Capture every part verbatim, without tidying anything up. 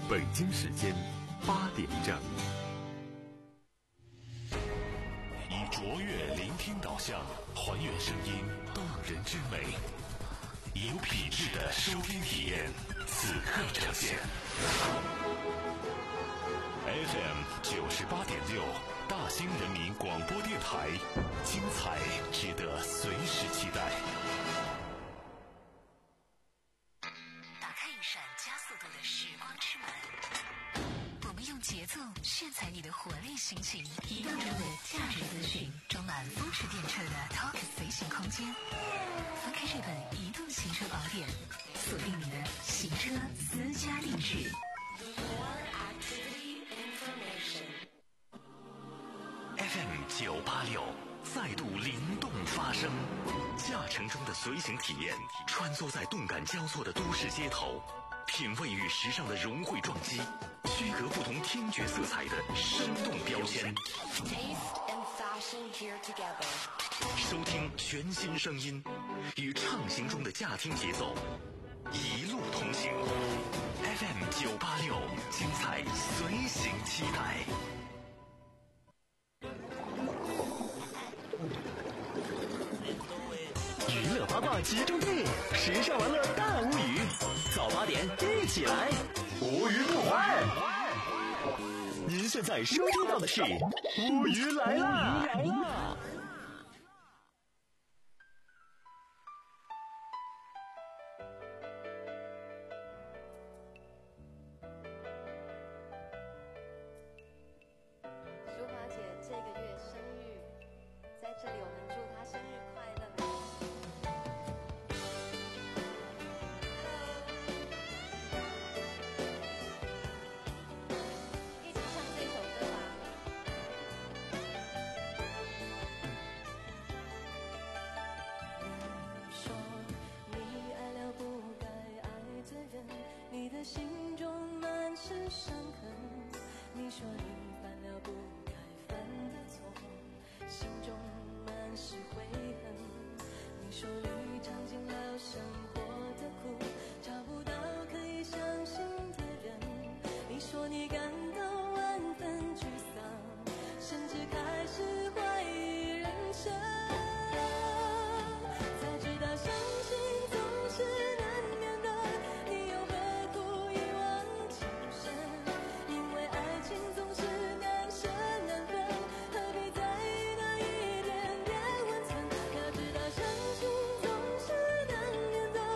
北京时间八点整。 以卓越聆听导向，还原声音动人之美，有品质的收听体验，此刻呈现。F M 九十八点六，大兴人民广播电台，精彩值得随时期待。 打开一扇加速度的时光之门，我们用节奏炫彩你的活力心情，移动中的价值资讯，装满风驰电掣的 Talk 随行空间。翻开这本移动行车宝典，锁定你的行车私家定制。 F M 九八六再度灵动发声，驾乘中的随行体验，穿梭在动感交错的都市街头，品味与时尚的融汇撞击，区隔不同听觉色彩的生动标签。收听全新声音，与畅行中的驾听节奏，一路同行。F M 九八六，精彩随行期待。 娱乐八卦集中地，时尚玩乐大无语，早八点一起来，无语不欢。您现在收听到的是无语来啦！ 淑华姐这个月生日，在这里我们祝她生日快乐。一起唱这首歌吧。 你说你爱了不该爱的人，你的心中满是伤痕。你说你犯了不该犯的错，心中满是悔恨。你说你尝尽了生活的苦，找不到可以相信的人。你说你感到万分沮丧，甚至开始怀疑人生。才知道相信总是难免的，你又何苦一往情深？因为爱情总是难舍难分，何必在意那一点点温存？要知道相信总是难免的，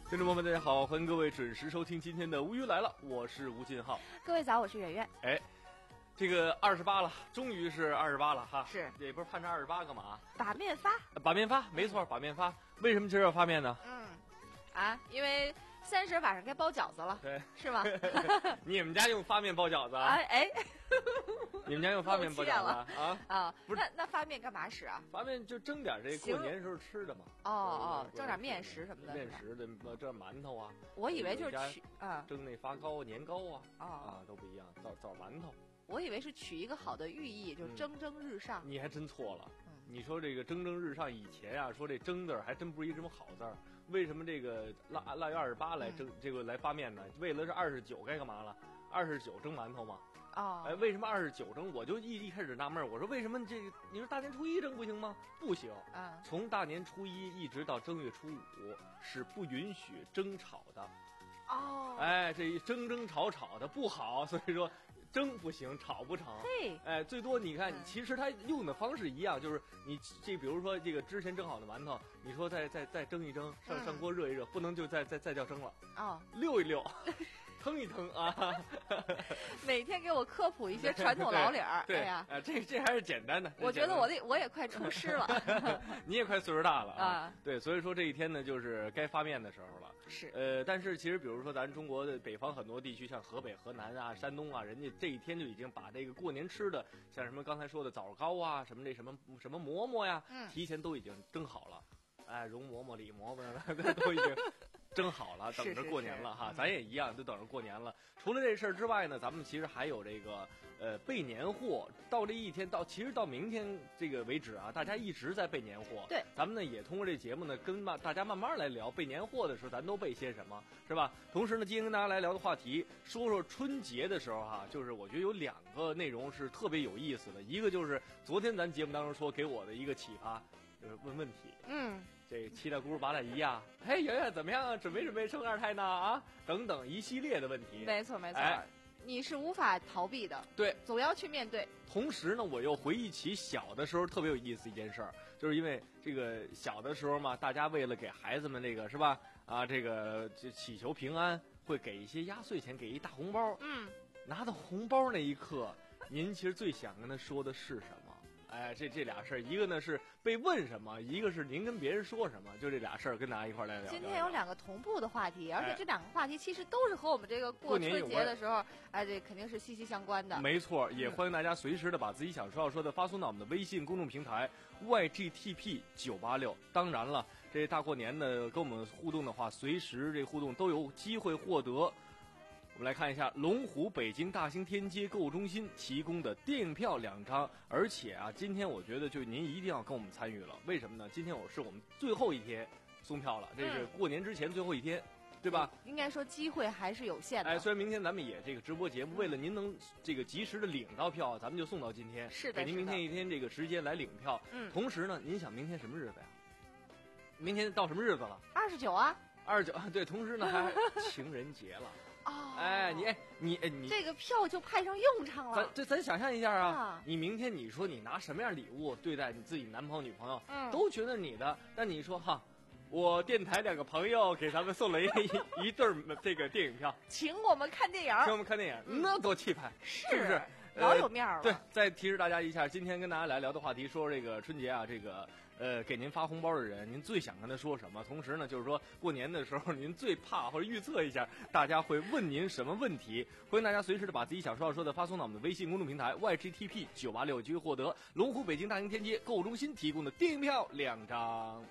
听众朋友们，大家好，欢迎各位准时收听今天的《无语来了》，我是吴进浩。 各位早，我是圆圆。 哎，这个二十八了，终于是二十八了哈。 是， 也不是盼着二十八干嘛？ 把面发， 把面发，没错，把面发。为什么今儿要发面呢？ 嗯，啊，因为三十晚上该包饺子了， 对， 是吗？ 你们家用发面包饺子啊？ 哎哎， 你们家用发面包饺子啊？ 啊， 不是， 那那发面干嘛使啊？ 发面就蒸点这过年时候吃的嘛。 哦哦，蒸点面食什么的。 面食的，这馒头啊。 我以为就是取啊， 蒸那发糕、年糕啊， 哦啊都不一样，枣枣馒头。 我以为是取一个好的寓意，就蒸蒸日上。 你还真错了。你说这个蒸蒸日上，以前啊说这蒸字儿还真不是一什么好字儿。为什么这个腊腊月二十八来蒸、嗯、这个来发面呢？为了是二十九该干嘛了？二十九蒸馒头嘛。 哦。 哎，为什么二十九蒸？我就一一开始纳闷，我说为什么这个？你说大年初一蒸不行吗？不行。 嗯。 从大年初一一直到正月初五是不允许蒸炒的。 哦。 哎，这蒸蒸炒炒的不好，所以说。蒸不行，炒不成。 嘿， 哎，最多你看，其实它用的方式一样，就是你这比如说这个之前蒸好的馒头，你说再再再蒸一蒸，上上锅热一热，不能就再再再叫蒸了啊， 溜一溜。腾一腾啊！ 每天给我科普一些传统老理儿。 对， 哎呀， 啊，这这还是简单的。 我觉得我得我也快出师了。 你也快岁数大了啊！ 啊对，所以说这一天呢，就是该发面的时候了。 是。 呃，但是其实比如说咱中国的北方很多地区，像河北、河南啊、山东啊，人家这一天就已经把这个过年吃的，像什么刚才说的枣糕啊，什么这什么什么馍馍呀， 嗯、 提前都已经蒸好了。哎，容馍馍、李馍馍都已经蒸好了，等着过年了哈。 是是是咱也一样，就等着过年了。除了这事儿之外呢，咱们其实还有这个呃备年货。到这一天到，其实到明天这个为止啊，大家一直在备年货。 对， 咱们呢也通过这节目呢，跟慢大家慢慢来聊备年货的时候，咱都备些什么，是吧？同时呢，今天跟大家来聊的话题，说说春节的时候哈、啊，就是我觉得有两个内容是特别有意思的，一个就是昨天咱节目当中说给我的一个启发，就是问问题。 嗯。 这七大姑八大姨呀，嘿，圆圆怎么样？准备准备生二胎呢？啊，等等一系列的问题。 没错没错、 哎， 你是无法逃避的。 对， 总要去面对。 同时呢，我又回忆起小的时候特别有意思一件事儿，就是因为这个小的时候嘛，大家为了给孩子们这个是吧？啊，这个就祈求平安，会给一些压岁钱，给一大红包。 嗯， 拿到红包那一刻，您其实最想跟他说的是什么？哎，这这俩事儿，一个呢是被问什么，一个是您跟别人说什么，就这俩事儿跟大家一块儿来聊。 今天有两个同步的话题，而且这两个话题其实都是和我们这个过春节的时候，哎，这肯定是息息相关的。 没错，也欢迎大家随时的把自己想说要说的发送到我们的微信公众平台 Y G T P 九八六。当然了，这大过年的跟我们互动的话，随时这互动都有机会获得。我们来看一下龙湖北京大兴天街购物中心提供的电影票两张，而且啊，今天我觉得就您一定要跟我们参与了，为什么呢？今天我是我们最后一天送票了，这是过年之前最后一天，嗯、对吧？ 应该说机会还是有限的。 哎，虽然明天咱们也这个直播节目，为了您能这个及时的领到票，咱们就送到今天， 是的， 给您明天一天这个时间来领票。 嗯， 同时呢，您想明天什么日子呀？明天到什么日子了？ 二十九啊。 二十九啊，对，同时呢还情人节了。 哦， 哎，你哎你哎你这个票就派上用场了。 咱这咱想象一下啊， 啊你明天你说你拿什么样礼物对待你自己男朋友女朋友， 嗯， 都觉得你的。但你说哈，我电台两个朋友给咱们送了一一一对这个电影票， 请我们看电影， 请我们看电影，嗯、那多气派， 是是不是？ 老有面了、 呃。对，再提示大家一下，今天跟大家来聊的话题，说这个春节啊，这个呃，给您发红包的人，您最想跟他说什么？同时呢，就是说过年的时候，您最怕或者预测一下，大家会问您什么问题？欢迎大家随时的把自己想说要说的发送到我们的微信公众平台 Y G T P 九八六，就会获得龙湖北京大兴天街购物中心提供的电影票两张。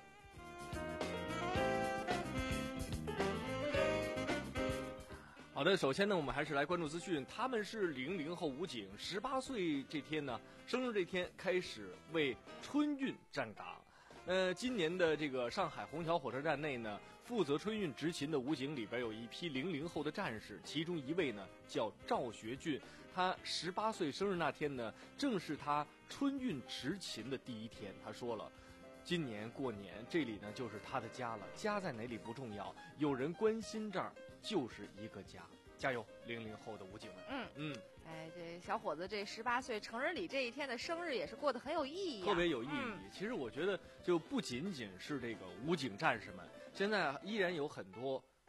好的，首先呢，我们还是来关注资讯。他们是零零后武警，十八岁这天呢，生日这天开始为春运站岗。呃，今年的这个上海虹桥火车站内呢，负责春运执勤的武警里边有一批零零后的战士，其中一位呢叫赵学俊，他十八岁生日那天呢，正是他春运执勤的第一天。他说了，今年过年这里呢就是他的家了，家在哪里不重要，有人关心这儿就是一个家。加油，零零后的武警们！ 嗯嗯， 哎，这小伙子这十八岁成人礼这一天的生日也是过得很有意义、啊， 特别有意义。 嗯、 其实我觉得，就不仅仅是这个武警战士们，现在依然有很多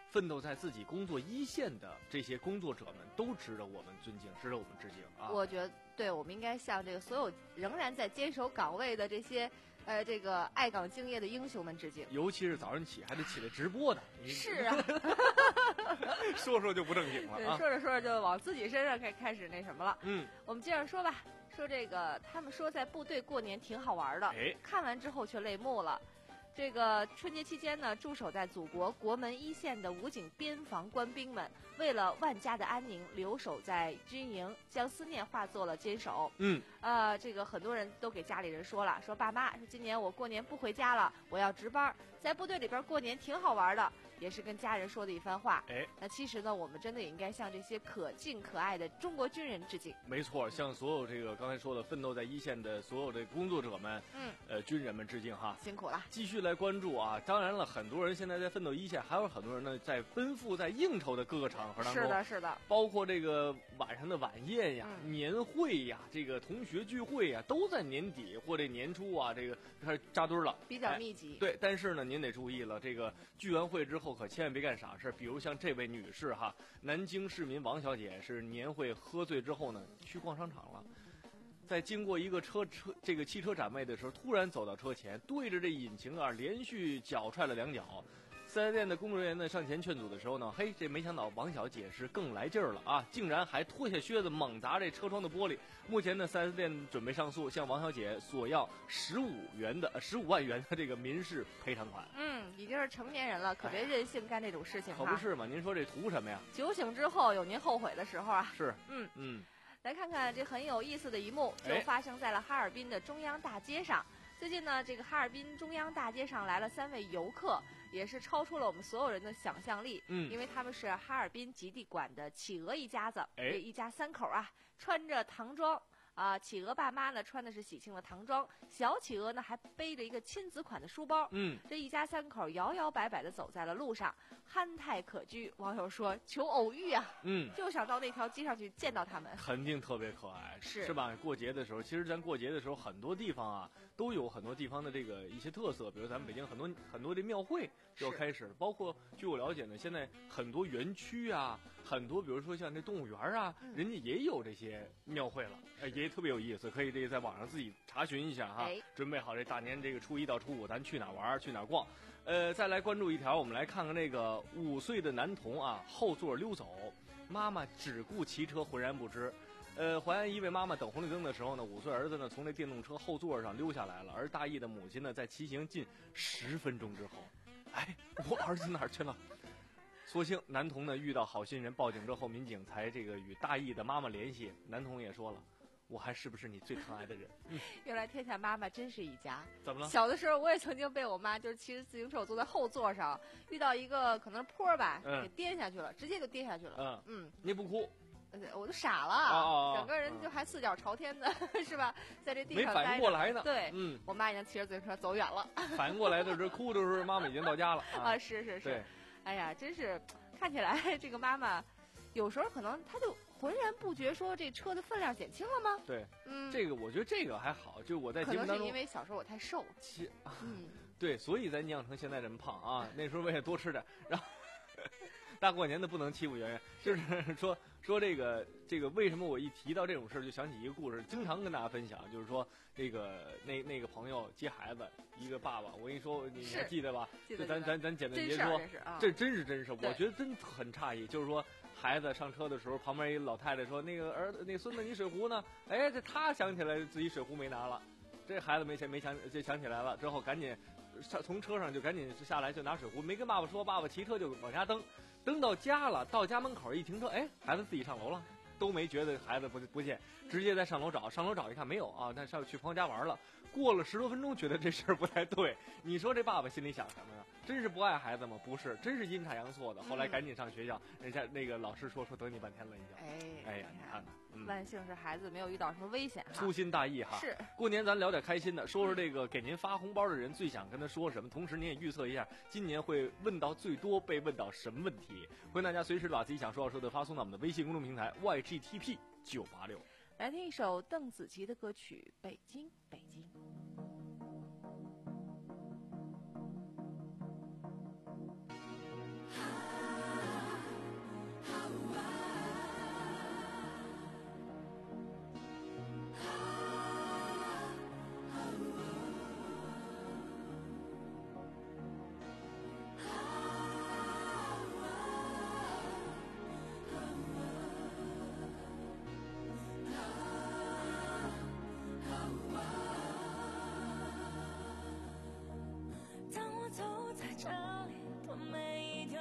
奋斗在自己工作一线的这些工作者们都值得我们尊敬，值得我们致敬啊！ 我觉得，对，我们应该向这个所有仍然在坚守岗位的这些，呃，这个爱岗敬业的英雄们致敬。 尤其是早上起还得起来直播的， 是啊， 说说就不正经了啊！ 说着说着就往自己身上开开始那什么了。 嗯， 我们接着说吧，说这个他们说在部队过年挺好玩的， 哎， 看完之后却泪目了。这个春节期间呢，驻守在祖国国门一线的武警边防官兵们，为了万家的安宁，留守在军营，将思念化作了坚守。 嗯， 呃，这个很多人都给家里人说了，说爸妈，说今年我过年不回家了，我要值班，在部队里边过年挺好玩的，也是跟家人说的一番话。 哎， 那其实呢，我们真的也应该向这些可敬可爱的中国军人致敬。 没错，向所有这个刚才说的奋斗在一线的所有的工作者们， 嗯， 呃，军人们致敬哈， 辛苦了。 继续来关注啊！当然了，很多人现在在奋斗一线，还有很多人呢在奔赴在应酬的各个场合当中。 是的，是的。 包括这个晚上的晚宴呀、 嗯、 年会呀、这个同学聚会呀，都在年底或者年初啊，这个开始扎堆了， 比较密集。 哎、对，但是呢，您得注意了，这个聚完会之后可千万别干傻事，比如像这位女士哈，南京市民王小姐是年会喝醉之后呢，去逛商场了。在经过一个车车这个汽车展位的时候，突然走到车前，对着这引擎盖连续脚踹了两脚。四 S 店的工作人员呢上前劝阻的时候呢，嘿，这没想到王小姐是更来劲儿了啊，竟然还脱下靴子猛砸这车窗的玻璃。目前呢，四 S 店准备上诉，向王小姐索要十五元的十五万元的这个民事赔偿款。 嗯，已经是成年人了，可别任性干这种事情。 可不是嘛？您说这图什么呀？ 酒醒之后有您后悔的时候啊。 是， 嗯嗯。 来看看这很有意思的一幕，就发生在了哈尔滨的中央大街上。最近呢，这个哈尔滨中央大街上来了三位游客，也是超出了我们所有人的想象力。 嗯， 因为他们是哈尔滨极地馆的企鹅一家子， 哎， 一家三口啊，穿着唐装。啊，企鹅爸妈呢穿的是喜庆的唐装，小企鹅呢还背着一个亲子款的书包。 嗯， 这一家三口摇摇摆摆地走在了路上，憨态可掬。网友说求偶遇啊， 嗯， 就想到那条街上去见到他们， 肯定特别可爱， 是是吧？过节的时候，其实咱过节的时候，很多地方啊都有很多地方的这个一些特色，比如咱们北京很多很多的庙会就要开始，包括据我了解呢，现在很多园区啊，很多比如说像这动物园啊， 嗯、 人家也有这些庙会了，哎，也特别有意思，可以这个在网上自己查询一下哈。 哎、 准备好这大年这个初一到初五，咱去哪玩去哪逛。呃，再来关注一条，我们来看看这个五岁的男童啊，后座溜走，妈妈只顾骑车，浑然不知。呃，淮安一位妈妈等红绿灯的时候呢，五岁儿子呢从这电动车后座上溜下来了，而大意的母亲呢在骑行近十分钟之后，哎，我儿子哪儿去了？所幸男童呢遇到好心人，报警之后，民警才这个与大意的妈妈联系。男童也说了，我还是不是你最疼爱的人？嗯， 原来天下妈妈真是一家。 怎么了？ 小的时候我也曾经被我妈就是骑着自行车，我坐在后座上，遇到一个可能是坡吧， 嗯、 给颠下去了，直接就跌下去了。 嗯嗯， 你不哭？ 我都傻了， 哦、 整个人就还四脚朝天的，是吧？在这地上没反应过来呢。 对， 嗯， 我妈已经骑着自行车走远了。 反应过来的时候，哭的时候，妈妈已经到家了。啊， 啊是是是。 对， 哎呀，真是看起来这个妈妈，有时候可能她就浑然不觉，说这车的分量减轻了吗？ 对， 嗯， 这个我觉得这个还好，就我在节目当中， 可能是因为小时候我太瘦， 其嗯， 对，所以才酿成现在这么胖啊。那时候为了多吃点，然后。大过年的不能欺负圆圆，就是说说这个这个为什么我一提到这种事儿就想起一个故事，经常跟大家分享，就是说这个那那个朋友接孩子，一个爸爸，我跟你说，你还记得吧？ 记得。 咱咱咱简单结说，这真是真事，我觉得真很诧异。就是说孩子上车的时候，旁边一老太太说：“那个儿子，那孙子，你水壶呢？”哎，这他想起来自己水壶没拿了，这孩子没想没想就想起来了，之后赶紧上从车上就赶紧下来就拿水壶，没跟爸爸说，爸爸骑车就往家蹬。蹬到家了，到家门口一停车，哎，孩子自己上楼了，都没觉得孩子不不见，直接在上楼找，上楼找一看没有啊，那上去朋友家玩了。过了十多分钟，觉得这事儿不太对。你说这爸爸心里想什么呀？真是不爱孩子吗？不是，真是阴差阳错的。后来赶紧上学校，嗯、人家那个老师说说等你半天了已经。 哎， 哎呀，你看看，嗯、 万幸是孩子没有遇到什么危险哈。 粗心大意哈。 是。 过年咱聊点开心的，说说这个给您发红包的人最想跟他说什么，同时您也预测一下今年会问到最多被问到什么问题。欢迎大家随时把自己想说要说的发送到我们的微信公众平台 Y G T P 九八六。 来听一首邓紫棋的歌曲《北京北京》。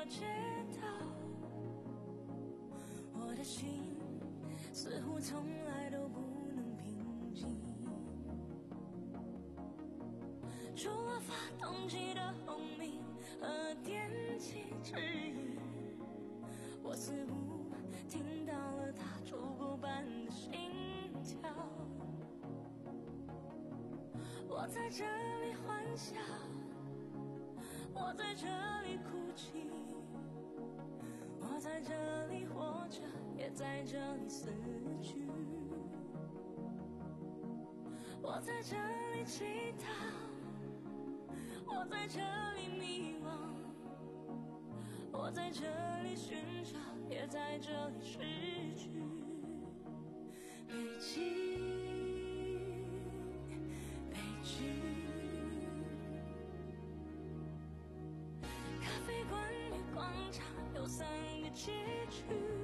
街道，我的心似乎从来都不能平静，除了发动机的轰鸣和电气指引，我似乎听到了它逐步般的心跳。我在这里欢笑，我在这里哭泣，我在这里活着，也在这里死去。我在这里祈祷，我在这里迷惘，我在这里寻找，也在这里失去。北京，北京，咖啡馆与广场有三个街区，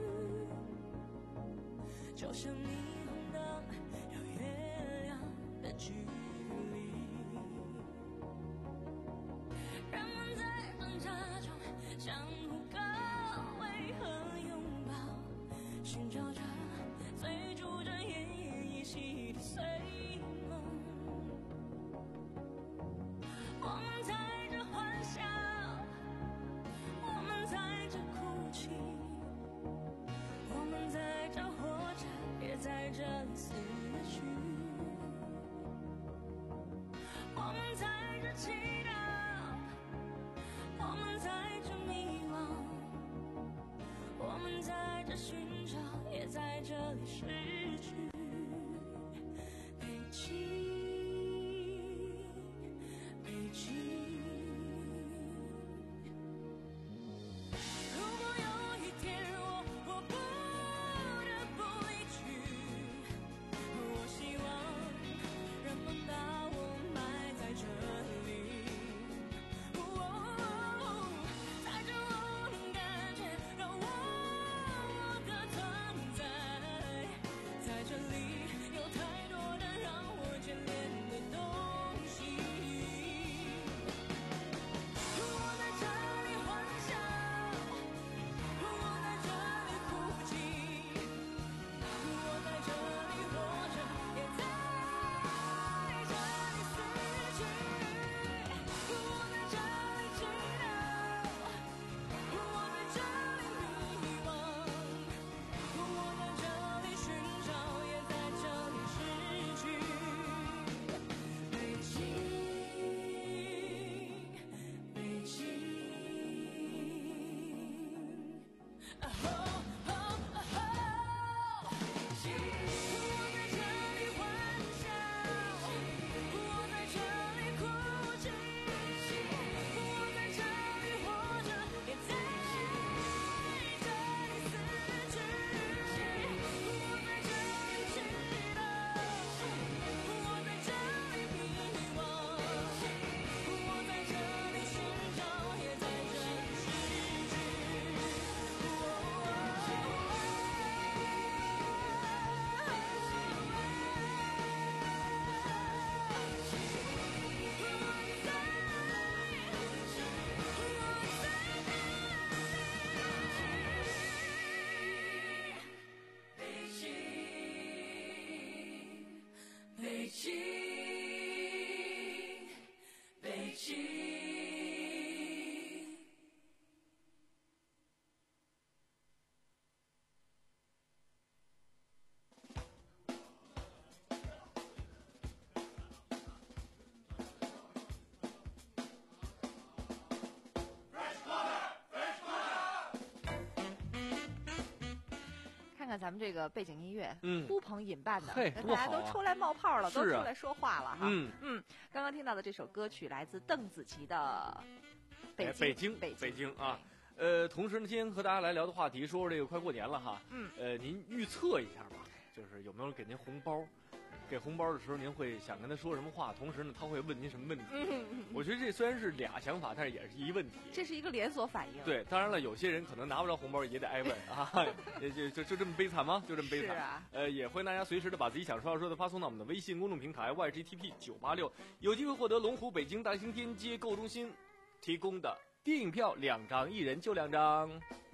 就像霓虹灯有月亮的距离，人们在挣扎中相互告慰和拥抱，寻找着追逐着奄奄一息的碎梦。我们在这欢笑，我们在这哭泣，我们在这活着，也在这里死去。我们在这祈祷，我们在这迷惘，我们在这寻找，也在这里失去。北京，北京，如果有一天我我不得不离去，我希望人们把我埋在这里，哦，在这我能感觉到我的存在，在这里有太多的让我眷恋的东西。我在这里欢笑，我在这里哭泣，我在这里活着，也在这里死去。我在这里祈祷，我在这里迷惘，我在这里寻找，也在这里失去。北京，北京，啊吼吼啊吼，北京，我在这里欢笑，我在这里哭泣，我在这里活着，也在这里死去。我在这里祈祷，我在这里迷惘，我在这里寻找，也在这里失去。北京，北京，北京。 看看咱们这个背景音乐， 嗯呼朋引伴的， 嘿大家多好啊都出来冒泡了，都是啊出来说话了哈。 嗯嗯，刚刚听到的这首歌曲来自邓紫棋的《北哎京》， 北京， 北北京啊。呃，同时呢，今天和大家来聊的话题，说说这个快过年了哈。 嗯。 呃，您预测一下吧，就是有没有人给您红包？给红包的时候，您会想跟他说什么话？同时呢，他会问您什么问题？ 嗯， 我觉得这虽然是俩想法，但是也是一问题。 这是一个连锁反应。 对，当然了，有些人可能拿不着红包也得挨问啊，就就就就这么悲惨吗？就这么悲惨。 是啊。 呃，也欢迎大家随时的把自己想说要说的发送到我们的微信公众平台 Y G T P 九八六，有机会获得龙湖北京大兴天街购物中心提供的电影票两张，一人就两张。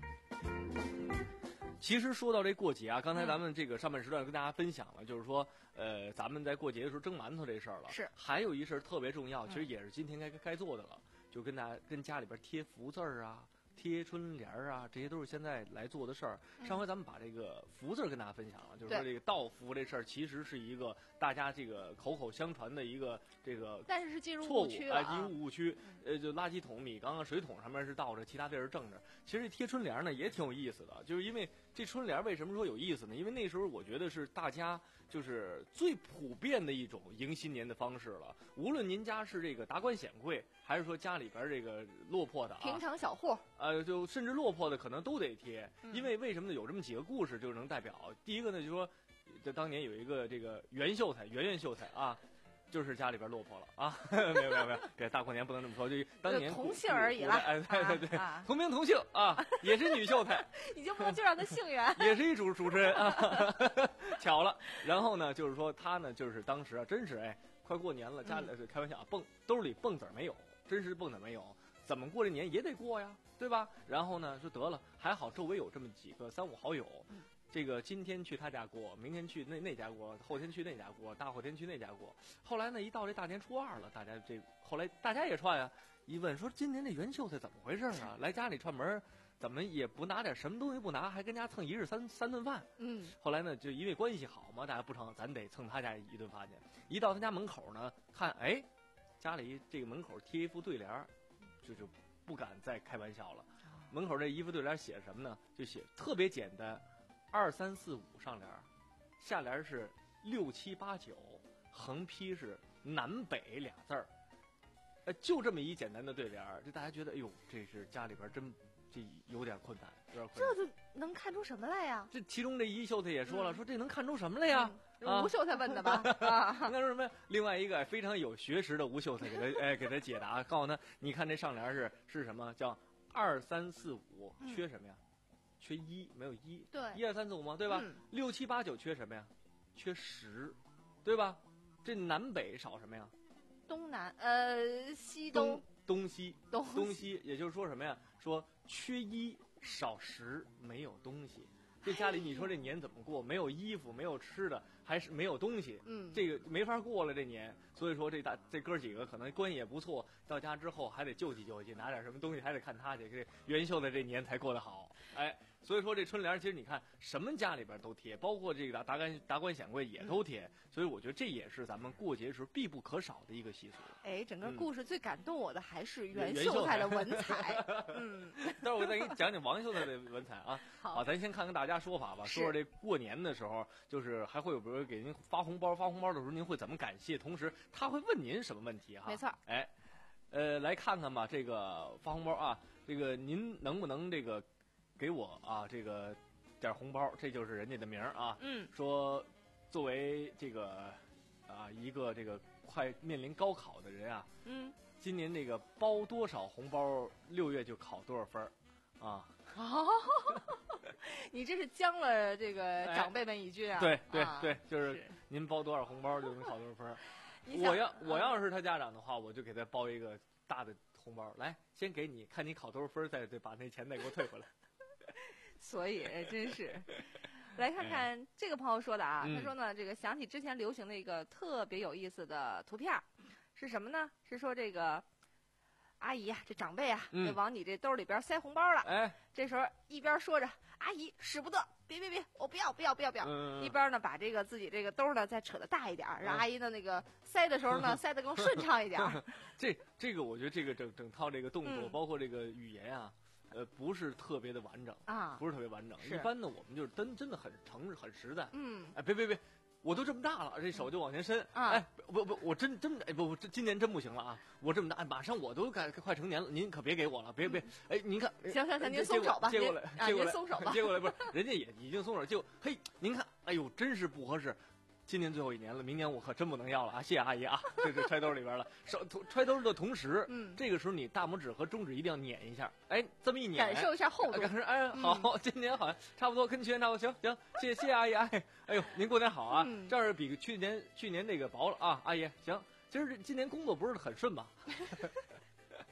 其实说到这过节啊，刚才咱们这个上半时段跟大家分享了，就是说，呃，咱们在过节的时候蒸馒头这事儿了。 是。 还有一事儿特别重要，其实也是今天该该做的了，就跟大家跟家里边贴福字儿啊。贴春联儿啊，这些都是现在来做的事儿。上回咱们把这个福字儿跟大家分享了，就是说这个道福这事儿，其实是一个大家这个口口相传的一个这个， 但是是进入误区了、啊， 进入误区。呃，就垃圾桶、米缸啊、水桶上面是倒着，其他地儿是正着。其实贴春联呢也挺有意思的，就是因为这春联为什么说有意思呢？因为那时候我觉得是大家就是最普遍的一种迎新年的方式了。无论您家是这个达官显贵，还是说家里边这个落魄的啊， 平常小户， 呃，就甚至落魄的可能都得贴， 嗯、 因为为什么呢？有这么几个故事就能代表。第一个呢，就是说，这当年有一个这个袁秀才，袁袁秀才啊，就是家里边落魄了啊，没有没有没有，这大过年不能这么说，就当年同姓而已了， 哎，对对对， 啊、 同名同姓啊，也是女秀才， 你就不能就让他姓袁， 也是一主主持人啊，巧了。然后呢，就是说他呢，就是当时啊，真是哎，快过年了，家里、嗯、开玩笑啊，蹦兜里蹦子没有，真是蹦子没有。怎么过这年也得过呀，对吧？然后呢，说得了，还好周围有这么几个三五好友， 嗯、 这个今天去他家过，明天去那那家过，后天去那家过，大后天去那家过。后来呢，一到这大年初二了，大家这后来大家也串呀，一问说今年这袁秀才怎么回事啊？来家里串门，怎么也不拿点什么东西不拿，还跟家蹭一日三三顿饭。 嗯， 后来呢，就因为关系好嘛，大家不成，咱得蹭他家一顿饭去。一到他家门口呢，看哎，家里这个门口贴一副对联，就就不敢再开玩笑了。门口这一副对联写什么呢？就写特别简单，二三四五上联，下联是六七八九，横批是南北俩字儿。呃，就这么一简单的对联，这大家觉得，哎呦，这是家里边真这有点困难，有点困难。 这就能看出什么来呀？ 这其中这一秀才也说了，嗯、说这能看出什么来呀？ 嗯、吴秀才问的吧？啊， 那说什么呀？另外一个非常有学识的吴秀才给他哎给他解答，告诉他，你看这上联是是什么？叫二三四五，缺什么呀？嗯、缺一，没有一。 对， 一二三四五嘛，对吧？嗯、六七八九缺什么呀？缺十，对吧？这南北少什么呀？ 东南呃西东东西东东西，也就是说什么呀？说缺一少十，没有东西。这家里你说这年怎么过？没有衣服，没有吃的，还是没有东西， 嗯， 这个没法过了这年。所以说这大这哥几个可能关系也不错，到家之后还得救济救济，拿点什么东西还得看他去，这袁秀的这年才过得好。哎，所以说这春联其实你看什么家里边都贴，包括这个达达官达官显贵也都贴。嗯、所以我觉得这也是咱们过节时候必不可少的一个习俗。 哎，整个故事最感动我的还是袁秀才的文采。嗯， 待会儿我再给你讲讲王秀才的文采啊。 好， 好，咱先看看大家说法吧。说说这过年的时候，就是还会有比如给您发红包，发红包的时候您会怎么感谢？同时他会问您什么问题哈？ 没错。 哎，呃，来看看吧，这个发红包啊，这个您能不能这个给我啊这个点红包？这就是人家的名儿啊。 嗯。 说作为这个啊一个这个快面临高考的人啊， 嗯， 今年这个包多少红包，六月就考多少分儿啊？ 哦，你这是将了这个长辈们一军啊！ 哎、对对对， 啊、 就是您包多少红包就能考多少分。 我我要我要是他家长的话，我就给他包一个大的红包，来先给你，看你考多少分，再再把那钱再给我退回来。 所以真是，来看看这个朋友说的啊， 嗯、 他说呢，这个想起之前流行的一个特别有意思的图片，是什么呢？是说这个。阿姨呀、啊，这长辈啊， 嗯、 得往你这兜里边塞红包了。 哎， 这时候一边说着“阿姨使不得，别别别，我不要不要不要不要”， 嗯、 一边呢把这个自己这个兜呢再扯得大一点，让阿姨的那个塞的时候呢塞得更顺畅一点。 这这个我觉得这个整整套这个动作， 嗯、 包括这个语言啊，呃，不是特别的完整啊， 不是特别完整。一般呢，我们就是真真的很诚很实在。 嗯， 哎，别别别。我都这么大了，这手就往前伸。 啊、 哎，不不，我真真哎不不，这今年真不行了啊！我这么大，哎，马上我都该快成年了，您可别给我了，别别。哎，您看， 行行行，您松手吧， 接过来，接过来， 松手吧， 接过来，不是，人家也已经松手，就嘿，您看，哎呦，真是不合适。今年最后一年了，明年我可真不能要了啊！谢谢阿姨啊，这这揣兜里边了。手揣兜的同时， 嗯，这个时候你大拇指和中指一定要捻一下，哎，这么一捻， 感受一下厚度。 感受，哎，好，嗯、今年好像差不多跟去年差不多，行行，谢谢谢谢阿姨，哎，哎呦，您过年好啊！ 嗯、 这样比去年去年这个薄了啊，阿姨，行，今儿今年工作不是很顺吧？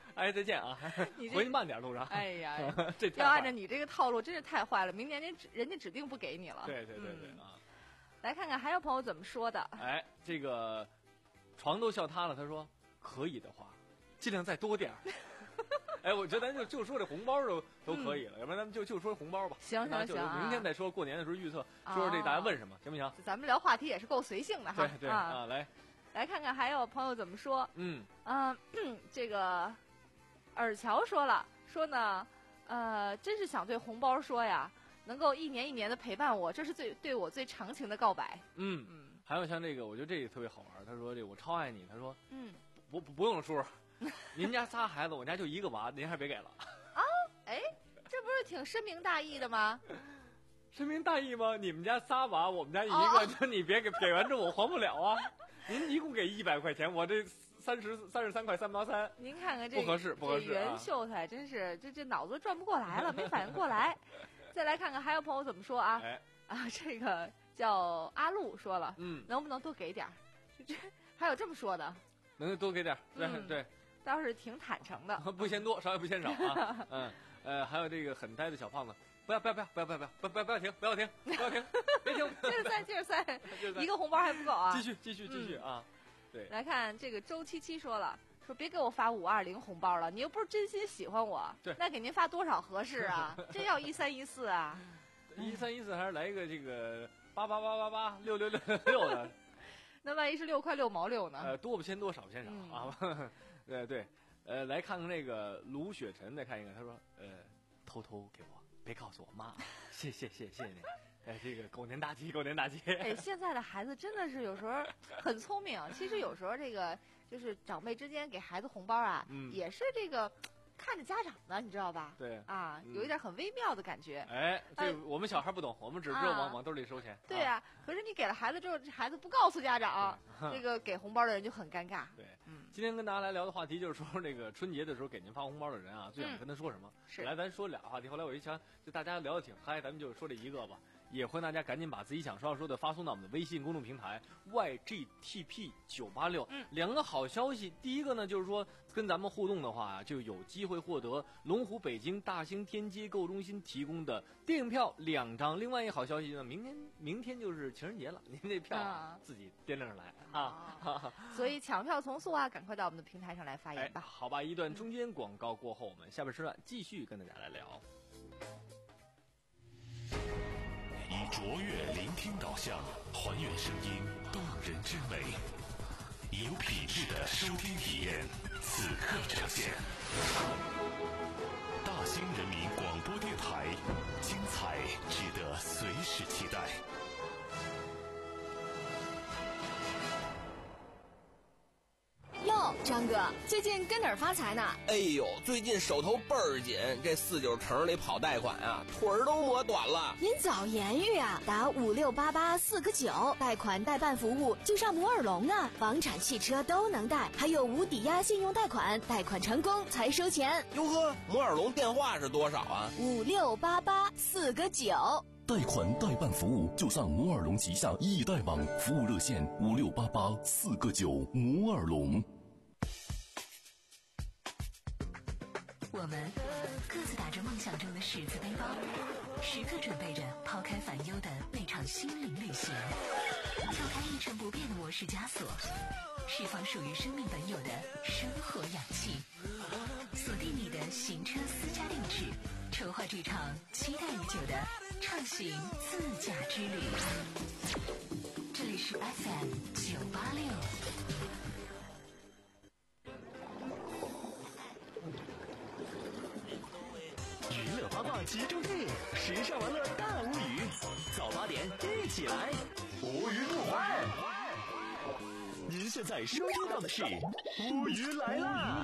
哎，再见啊！ 你回去慢点路上。 哎呀， 这要按照你这个套路，真是太坏了。明年人指人家指定不给你了。 对对对对、 嗯、 啊！ 来看看还有朋友怎么说的。 哎，这个床都笑塌了。他说可以的话，尽量再多点儿。哎，我觉得咱就就说这红包都都可以了，嗯、要不然咱们就就说红包吧。 行行行、啊， 明天再说过年的时候预测，说说这大家问什么，行不行？ 咱们聊话题也是够随性的哈。 对对啊，啊，来来看看还有朋友怎么说。 嗯嗯、呃，这个尔乔说了，说呢，呃，真是想对红包说呀，能够一年一年的陪伴我，这是最对我最长情的告白。 嗯嗯，还有像这个，我觉得这个特别好玩。他说这个我超爱你，他说嗯， 不不不用了，叔。您家仨孩子，我家就一个娃，您还别给了啊？哎，这不是挺深明大义的吗？ 深明大义吗？你们家仨娃，我们家一个，哦、就你别给，给完之后我还不了啊！您一共给一百块钱，我这三十三十三块三毛三。 您看看这不合适，不合适、啊。 袁秀才真是这这脑子转不过来了，没反应过来。再来看看还有朋友怎么说啊？ 哎、 啊，这个叫阿路说了， 嗯， 能不能多给点儿？这还有这么说的？ 能多给点儿，对、嗯、对。 倒是挺坦诚的， 不嫌多，稍微不嫌少啊。嗯，呃，还有这个很呆的小胖子，不要不要不要不要不要不要不要不要停，不要停，不要停，别停， 接着赛，接着赛，一个红包还不够啊！ 继续继续继续啊！对， 来看这个周七七说了，说别给我发五二零红包了，你又不是真心喜欢我， 对， 那给您发多少合适啊？真要一三一四啊？ 一三一四还是来一个这个八八八八八六六六六六的？ 那万一是六块六毛六呢？ 呃，多不嫌多，少不嫌少、嗯、啊。对对，呃，来看看那个卢雪晨，再看一个，他说，呃，偷偷给我，别告诉我妈，谢谢谢谢你，哎，这个狗年大吉，狗年大吉。 哎，现在的孩子真的是有时候很聪明，其实有时候这个就是长辈之间给孩子红包啊， 嗯、 也是这个看着家长的，你知道吧？ 对啊，有一点很微妙的感觉。 哎，这我们小孩不懂，我们只知道往、啊、往兜里收钱。 对呀、啊啊，可是你给了孩子之后，这孩子不告诉家长，这个给红包的人就很尴尬。 对，嗯，今天跟大家来聊的话题就是说，这个春节的时候给您发红包的人啊，最想跟他说什么？ 嗯、是。 来，咱说俩话题，后来我一想，就大家聊得挺嗨，咱们就说这一个吧。也欢迎大家赶紧把自己想说要说的发送到我们的微信公众平台 Y G T P 九八六。 嗯， 两个好消息，第一个呢就是说跟咱们互动的话，就有机会获得龙湖北京大兴天街购物中心提供的电影票两张。另外一个好消息呢，明天明天就是情人节了，您这票、啊、自己掂量着来啊。 啊所以抢票从速啊，赶快到我们的平台上来发言吧。 哎、好吧，一段中间广告过后，我们下半时段继续跟大家来聊。 以卓越聆听导向，还原声音动人之美，以有品质的收听体验，此刻呈现。大兴人民广播电台，精彩值得随时期待。 哟，张哥，最近跟哪儿发财呢？ 哎呦，最近手头倍儿紧，这四九城里跑贷款啊，腿儿都磨短了。 您早言语啊，打五六八八四个九，贷款代办服务就上摩尔龙啊，房产、汽车都能贷，还有无抵押信用贷款，贷款成功才收钱。 哟呵，摩尔龙电话是多少啊？ 五六八八四个九。 贷款代办服务就上摩尔龙旗下易贷网，服务热线五六八八四个九。摩尔龙。 我们各自打着梦想中的十字背包，时刻准备着抛开烦忧的那场心灵旅行，跳开一成不变的模式枷锁，释放属于生命本有的生活氧气，锁定你的行车私家定制，筹划这场期待已久的畅行自驾之旅。这里是 F M 九八六。 娱乐八卦集中地，时尚玩乐大无语，早八点一起来，无语不欢。您现在收听到的是无语来啦！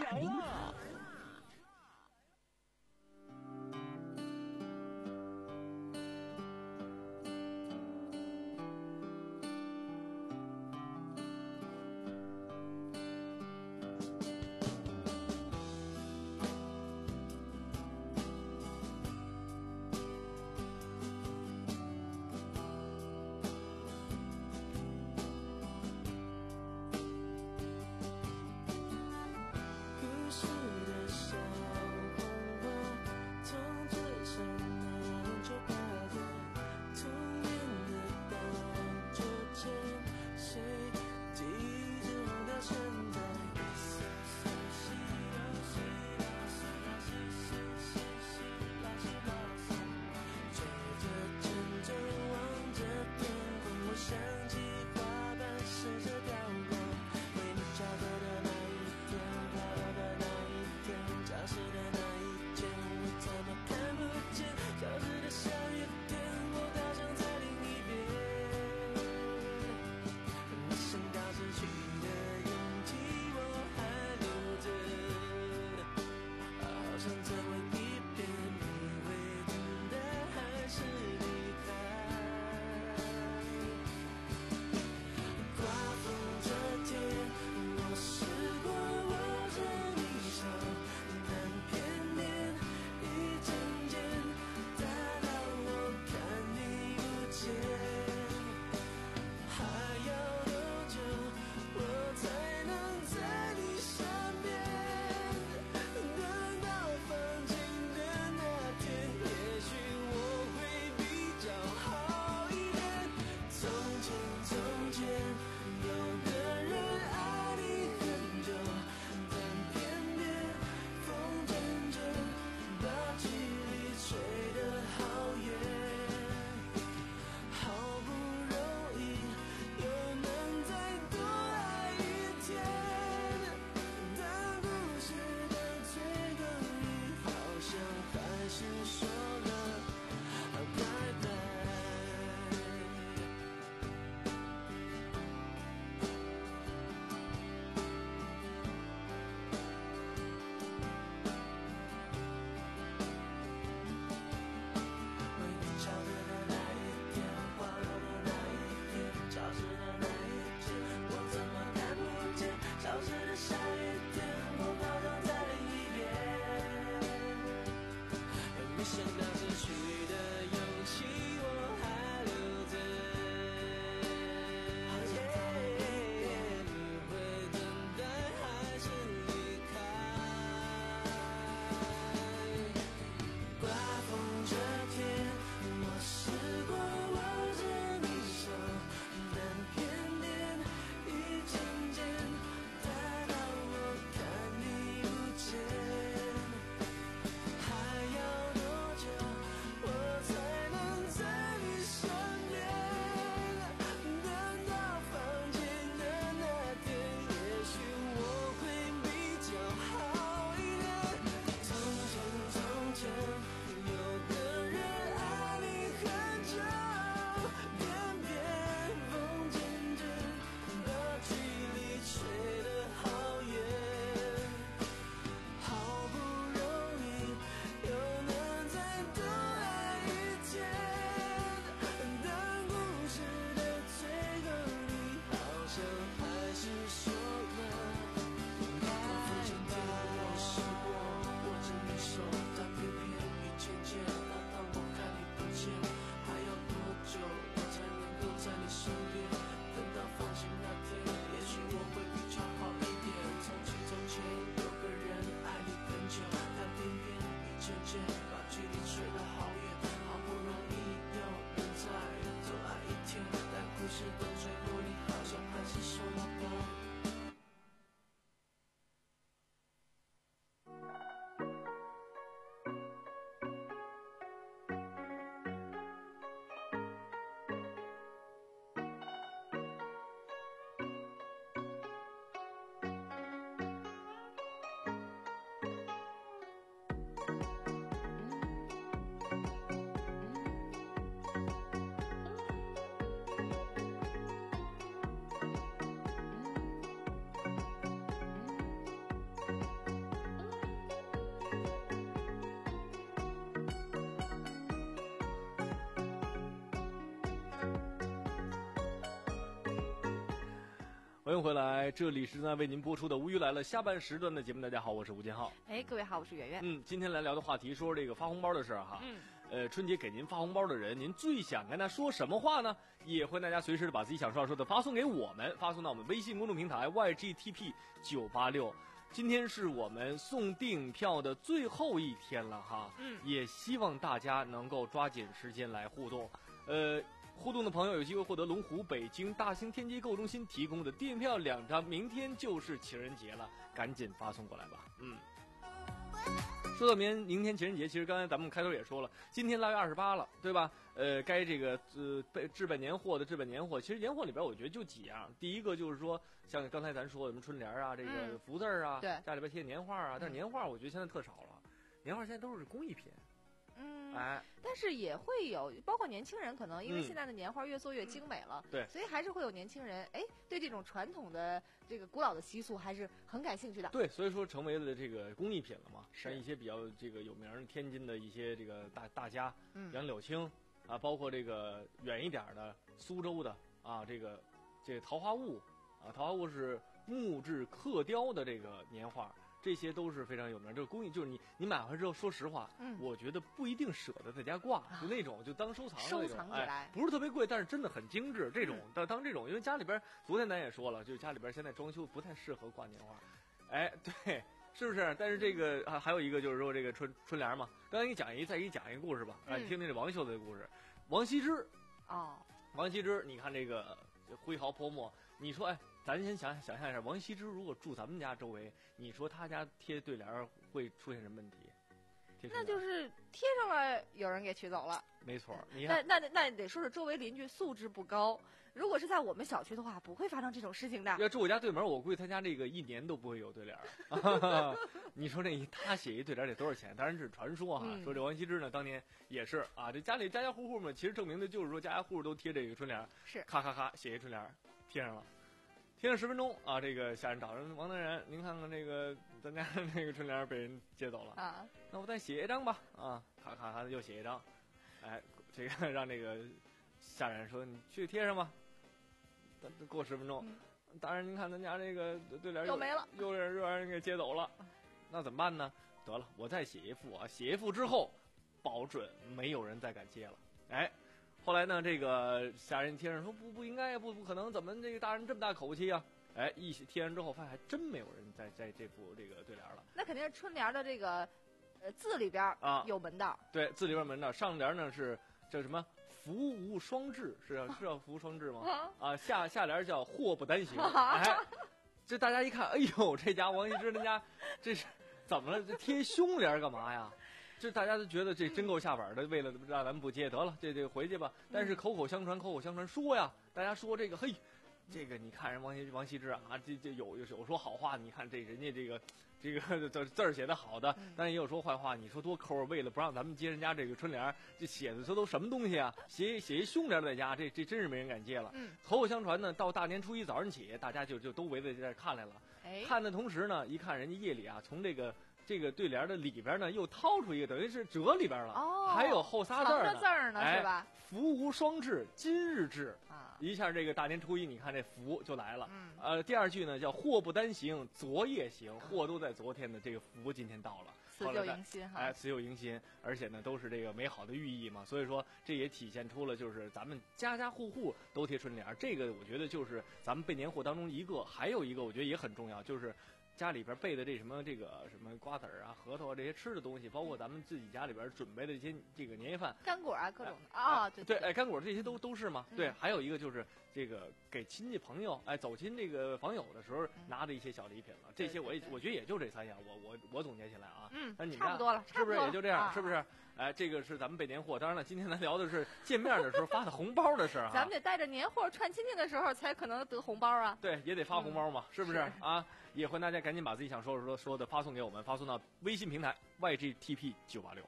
欢迎回来，这里是正在为您播出的《无语来了》下半时段的节目。大家好，我是吴建浩。 哎，各位好，我是圆圆。 嗯，今天来聊的话题说这个发红包的事儿哈。 嗯。 呃，春节给您发红包的人，您最想跟他说什么话呢？也欢迎大家随时的把自己想说要说的发送给我们，发送到我们微信公众平台 Y G T P 九八六。今天是我们送电影票的最后一天了哈。 嗯。 也希望大家能够抓紧时间来互动。呃。互动的朋友有机会获得龙湖北京大兴天机购物中心提供的电影票两张，明天就是情人节了，赶紧发送过来吧。嗯，说到明明天情人节，其实刚才咱们开头也说了，今天腊月二十八了，对吧？呃，该这个呃备置办年货的置办年货，其实年货里边我觉得就几样，第一个就是说像刚才咱说的什么春联啊，这个福字啊， 对， 家里边贴年画啊，但是年画我觉得现在特少了，年画现在都是工艺品。 嗯， 哎， 但是也会有，包括年轻人，可能因为现在的年画越做越精美了， 嗯、对， 所以还是会有年轻人，哎，对这种传统的这个古老的习俗还是很感兴趣的。 对，所以说成为了这个工艺品了嘛。像一些比较这个有名的天津的一些这个大大家， 嗯， 杨柳青啊，包括这个远一点的苏州的啊，这个这个桃花坞啊，桃花坞是木质刻雕的这个年画。这些都是非常有名，这个工艺就是你你买回来之后，说实话， 嗯， 我觉得不一定舍得在家挂，就那种就当收藏的那种， 收藏起来， 哎，不是特别贵，但是真的很精致。这种当当这种，因为家里边昨天咱也说了，就是家里边现在装修不太适合挂年画，哎，对，是不是？但是这个啊，还有一个就是说这个春春联嘛，刚才给你讲一，再给你讲一个故事吧，啊，你听听这王秀的故事，王羲之， 哦， 王羲之，你看这个挥毫泼墨，你说哎。咱先想想象一下，王羲之如果住咱们家周围，你说他家贴对联会出现什么问题？ 那就是贴上了，有人给取走了。 没错，你看， 那那那得说是周围邻居素质不高。如果是在我们小区的话，不会发生这种事情的。 要住我家对门，我估计他家这个一年都不会有对联。你说这一他写一对联得多少钱？当然是传说哈、啊。 嗯、 说这王羲之呢，当年也是啊，这家里家家户户嘛，其实证明的就是说家家户户都贴这个春联， 是咔咔咔写一春联，贴上了。贴了十分钟啊，这个下人找人王大人，您看看这个咱家那个春联被人接走了啊， 那我再写一张吧啊，咔咔咔又写一张，哎，这个让这个下人说你去贴上吧。过十分钟， 嗯、 大人您看咱家这个对联又没了， 又让又让人给接走了，那怎么办呢？得了，我再写一副啊，写一副之后，保准没有人再敢接了。哎。后来呢，这个下人贴上说不不应该，不不可能，怎么这个大人这么大口气啊？哎，一贴上之后，发现还真没有人在在这副这个对联了。 那肯定是春联的这个呃字里边啊有门道。 对，字里边门道。上联呢是叫什么？福无双至，是啊，是叫福无双至吗？啊，下下联叫祸不单行。哎，这大家一看，哎呦，这家王羲之人家这是怎么了？这贴胸联干嘛呀？这大家都觉得这真够下本的，为了让咱们不接得了，这这回去吧。但是口口相传，口口相传说呀，大家说这个嘿，这个你看人王羲王羲之啊，这这有有有说好话，你看这人家这个这个字字儿写的好的，但是也有说坏话，你说多抠，为了不让咱们接人家这个春联，这写的这都什么东西啊？写写一胸联在家，这这真是没人敢接了。 嗯， 口口相传呢，到大年初一早上起，大家就就都围在这看来了。 哎， 看的同时呢，一看人家夜里啊，从这个。这个对联的里边呢，又掏出一个，等于是折里边了。 哦， 还有后仨字儿呢， 藏着字儿呢， 哎、 是吧？ 福无双至，今日至啊！ 一下这个大年初一，你看这福就来了。 嗯。 呃，第二句呢叫祸不单行，昨夜行，祸都在昨天的，这个福今天到了。 辞旧迎新哈。 哎，辞旧迎新，而且呢都是这个美好的寓意嘛，所以说这也体现出了就是咱们家家户户都贴春联，这个我觉得就是咱们备年货当中一个，还有一个我觉得也很重要，就是。家里边备的这什么这个什么瓜子儿啊、核桃啊这些吃的东西，包括咱们自己家里边准备的一些这个年夜饭、 干果啊各种的啊、哦，对对，哎，干果这些都都是嘛。 嗯、 对，还有一个就是这个给亲戚朋友哎走亲这个访友的时候拿的一些小礼品了，嗯、这些我也我觉得也就这三样，我我我总结起来啊， 嗯， 那你差不多了， 是不是也就这样？ 啊、 是不是？哎，这个是咱们备年货。当然了，今天咱聊的是见面的时候发的红包的事儿哈。 咱们得带着年货串亲戚的时候才可能得红包啊。 对，也得发红包嘛， 嗯、 是不是啊？也欢迎大家赶紧把自己想说的说说的发送给我们，发送到微信平台 Y G T P 九八六。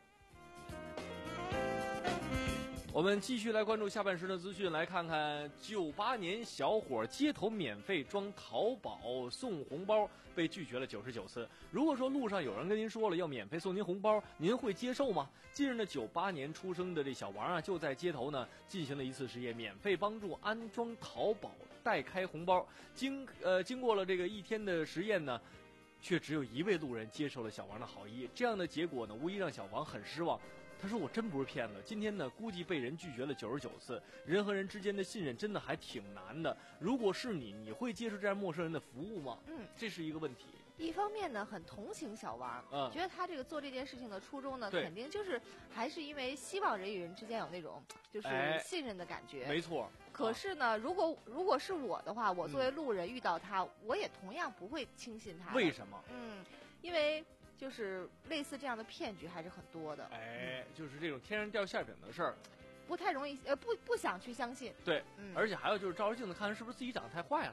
我们继续来关注下半时的资讯，来看看九八年小伙街头免费装淘宝送红包被拒绝了九十九次。如果说路上有人跟您说了要免费送您红包，您会接受吗？近日呢，九八年出生的这小王啊，就在街头呢进行了一次实验，免费帮助安装淘宝代开红包。经呃经过了这个一天的实验呢，却只有一位路人接受了小王的好意。这样的结果呢，无疑让小王很失望。他说：“我真不是骗子，今天呢，估计被人拒绝了九十九次。人和人之间的信任真的还挺难的。如果是你，你会接受这样陌生人的服务吗？” 嗯， 这是一个问题。 一方面呢，很同情小王， 嗯， 觉得他这个做这件事情的初衷呢，肯定就是还是因为希望人与人之间有那种就是信任的感觉。 哎、没错。 可是呢，啊、如果如果是我的话，我作为路人遇到他，嗯、我也同样不会轻信他。 为什么？ 嗯，因为。就是类似这样的骗局还是很多的， 哎，就是这种天上掉馅饼的事儿， 不太容易，呃，不不想去相信。 对， 嗯， 而且还有就是照着镜子看是不是自己长得太坏了。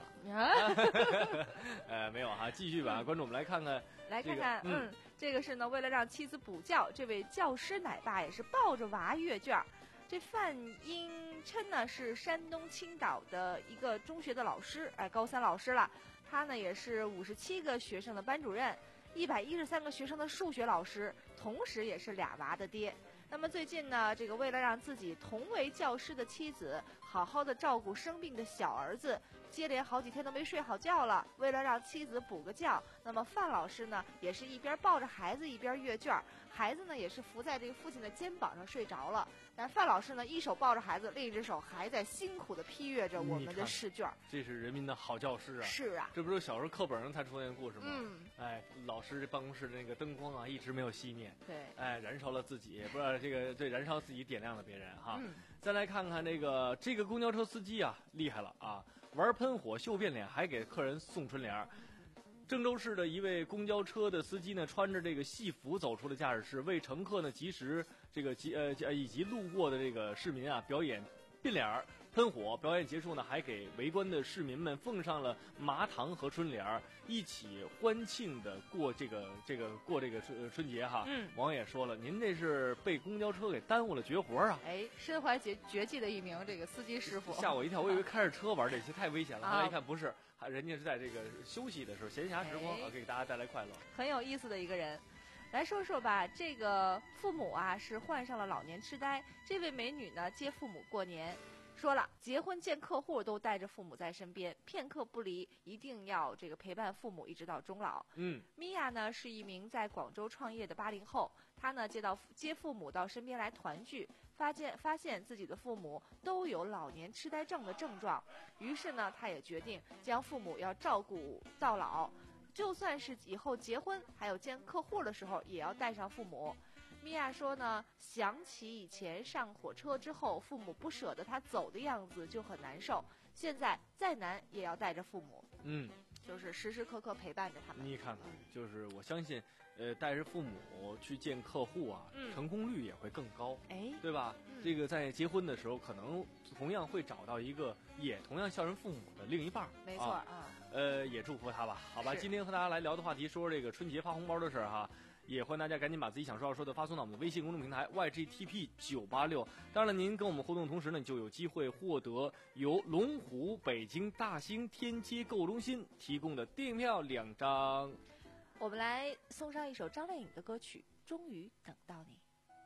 呃，没有哈，继续吧，关注我们来看看， 来看看， 这个、嗯， 嗯，这个是呢，为了让妻子补觉，这位教师奶爸也是抱着娃阅卷。这范英琛呢是山东青岛的一个中学的老师，哎，高三老师了，他呢也是五十七个学生的班主任。一百一十三个学生的数学老师，同时也是俩娃的爹。那么最近呢，这个为了让自己同为教师的妻子好好的照顾生病的小儿子，接连好几天都没睡好觉了。为了让妻子补个觉，那么范老师呢，也是一边抱着孩子一边阅卷，孩子呢也是伏在这个父亲的肩膀上睡着了。但范老师呢，一手抱着孩子，另一只手还在辛苦地批阅着我们的试卷。 这是人民的好教师啊！ 是啊， 这不是小时候课本上才出现的故事吗？ 嗯， 哎，老师这办公室的那个灯光啊，一直没有熄灭。 对， 哎，燃烧了自己，不是这个对，燃烧自己，点亮了别人哈。 嗯， 再来看看这个这个公交车司机啊，厉害了啊！玩喷火秀变脸，还给客人送春联。郑州市的一位公交车的司机呢，穿着这个戏服走出了驾驶室，为乘客呢及时这个及呃以及路过的这个市民啊表演变脸儿、喷火。表演结束呢，还给围观的市民们奉上了麻糖和春联儿，一起欢庆的过这个这个过这个春春节哈。 嗯， 王也说了，您这是被公交车给耽误了绝活啊！ 哎，身怀绝绝技的一名这个司机师傅， 吓我一跳，我以为开着车玩这些太危险了， 啊、 后来一看不是。人家是在这个休息的时候，闲暇时光啊，给大家带来快乐， 很有意思的一个人。来说说吧，这个父母啊是患上了老年痴呆，这位美女呢接父母过年，说了结婚见客户都带着父母在身边，片刻不离，一定要这个陪伴父母一直到终老。 嗯， 米娅呢是一名在广州创业的八零后，她呢接到接父母到身边来团聚。发现发现自己的父母都有老年痴呆症的症状，于是呢，他也决定将父母要照顾到老，就算是以后结婚还有见客户的时候，也要带上父母。米娅说呢，想起以前上火车之后，父母不舍得他走的样子就很难受，现在再难也要带着父母， 嗯， 就是时时刻刻陪伴着他们。 你看看，就是我相信。呃，带着父母去见客户啊， 嗯、 成功率也会更高， 哎， 对吧？ 嗯、 这个在结婚的时候，可能同样会找到一个也同样孝顺父母的另一半。 没错啊， 啊呃，也祝福他吧。好吧，今天和大家来聊的话题，说这个春节发红包的事儿哈，也欢迎大家赶紧把自己想说要说的发送到我们的微信公众平台 Y G T P 九八六。当然了，您跟我们互动的同时呢，就有机会获得由龙湖北京大兴天街购物中心提供的电影票两张。 我们来送上一首张靓颖的歌曲《终于等到你》。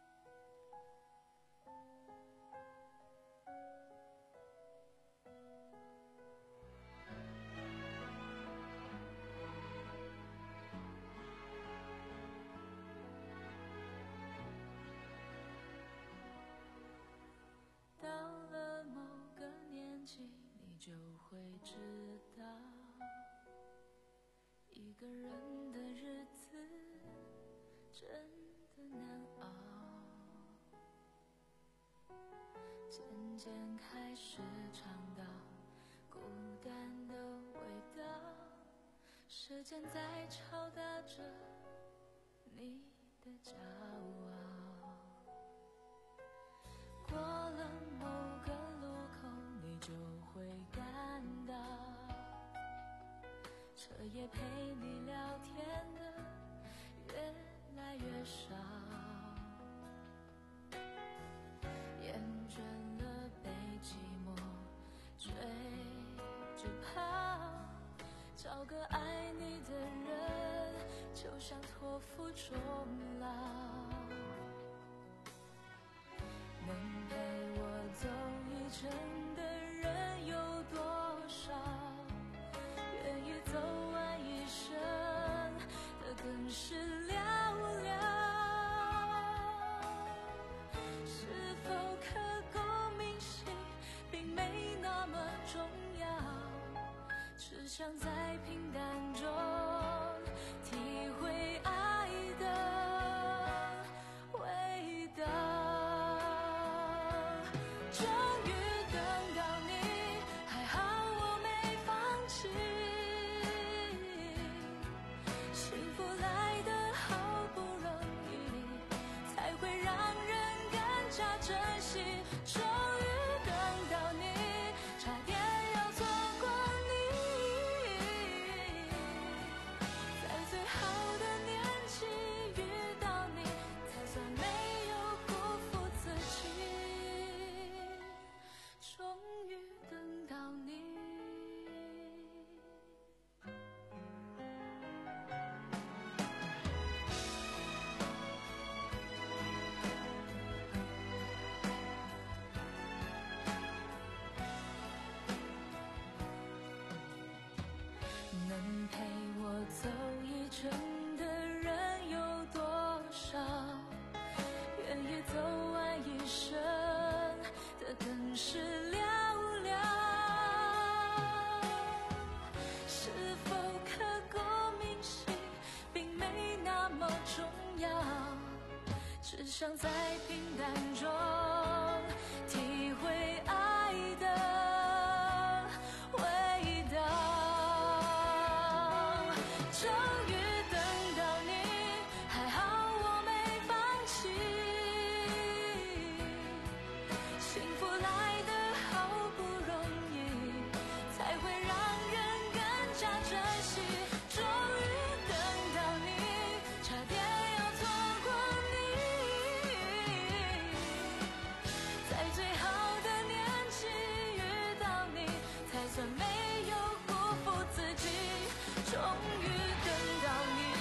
到了某个年纪，你就会知道一个人的日子真的难熬，渐渐开始尝到孤单的味道，时间在敲打着你的骄傲，过了某个路口，你就会感到彻夜陪你聊天的越来越少，厌倦了被寂寞追着跑，找个爱你的人就像托付终老，能陪我走一程的人有多少？ 想在平淡中体会爱的味道。终于等到你，还好我没放弃，幸福来得好不容易，才会让人更加珍惜。终于等到你，差点要错过你，在最好的年纪遇到你，才算没有辜负自己。终于等到你。能陪我走一程的人有多少？愿意走完一生的更是寥寥。是否刻骨铭心，并没那么重要，只想在平淡中体会爱的味道。终于等到你，还好我没放弃，幸福来得好不容易，才会让人更加珍惜。终于等到你，差点要错过你，在最好的年纪遇到你，才算没有辜负自己。终于等到你，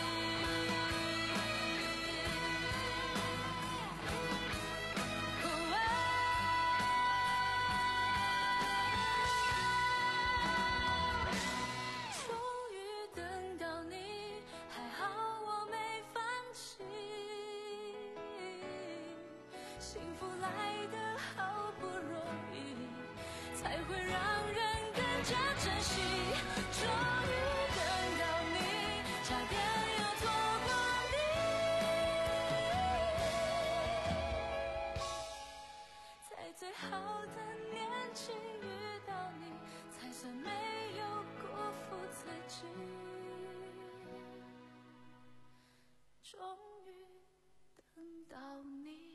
终于等到你，还好我没放弃，幸福来得好不容易，才会让人更加珍惜。终于等到你，差点要错过你，在最好的年纪遇到你，才算没有辜负自己。终于等到你。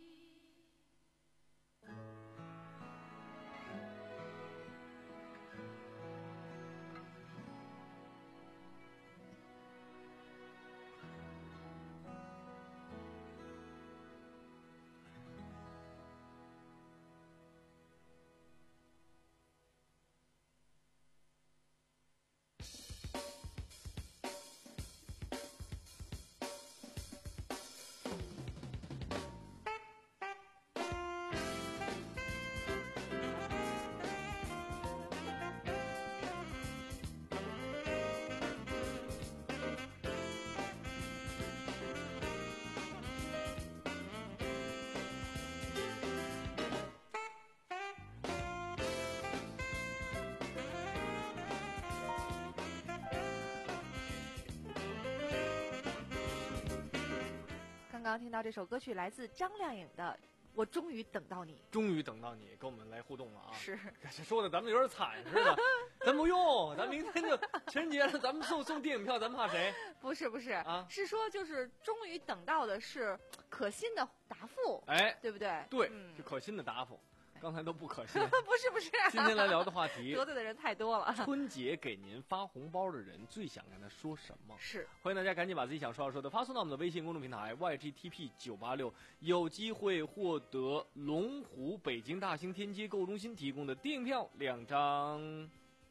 刚刚听到这首歌曲来自张靓颖的《我终于等到你》。 终于等到你跟我们来互动了啊！ 是， 这说的咱们有点惨似的。咱不用，咱明天就情人节了，咱们送送电影票，咱怕谁？ 不是不是啊， 是说就是终于等到的是可心的答复， 哎， 对不对？ 对， 嗯、 是可心的答复。刚才都不可信。 不是不是， 今天来聊的话题， 得罪的人太多了。 春节给您发红包的人最想跟他说什么？ 是， 欢迎大家赶紧把自己想说要说的发送到我们的微信公众平台 Y G T P 九八六，有机会获得龙湖北京大兴天街购物中心提供的电影票两张。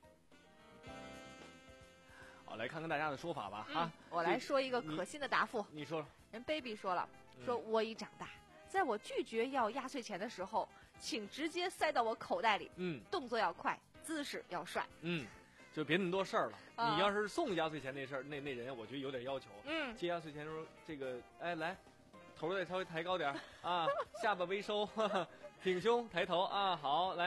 好，来看看大家的说法吧。 嗯、 啊， 我来说一个可信的答复。 你说， 人 baby 说了，说我已长大。嗯，在我拒绝要压岁钱的时候，请直接塞到我口袋里。 嗯， 动作要快，姿势要帅。 嗯，就别那么多事儿了。 啊、 你要是送压岁钱那事儿，那那人我觉得有点要求。 嗯， 接压岁钱的时候，这个哎来，头再稍微抬高点啊，下巴微收，呵呵挺胸抬头啊，好来